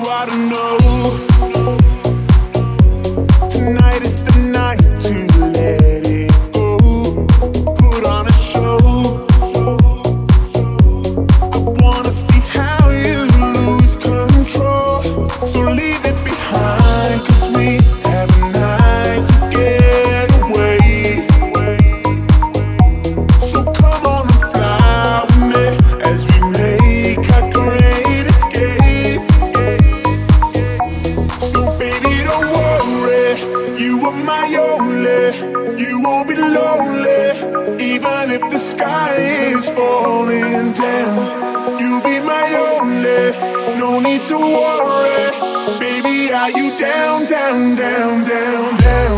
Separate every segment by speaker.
Speaker 1: ought to know. Tonight is the night to let it go. Put on a show. I wanna see how you lose control. So leave it behind, 'cause we have a night to get away. So come on and fly with me as we make our great escape. So baby, don't worry, you are my only. You won't be lonely, even if the sky is falling down. You'll be my only, no need to worry. Baby, are you down, down, down, down, down?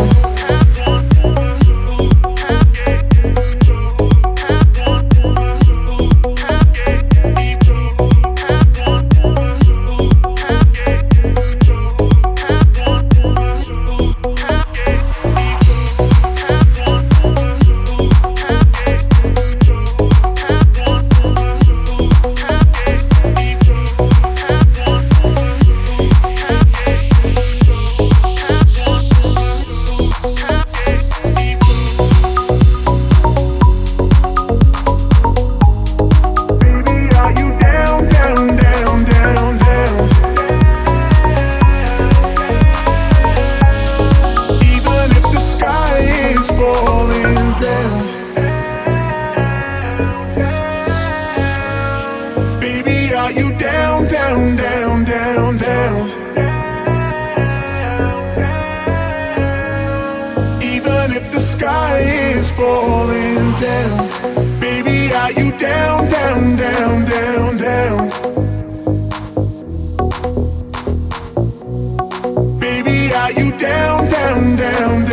Speaker 1: Are you down, down, down, down, down? Even if the sky is falling down. Baby, are you down, down, down, down, down? Baby, are you down, down, down,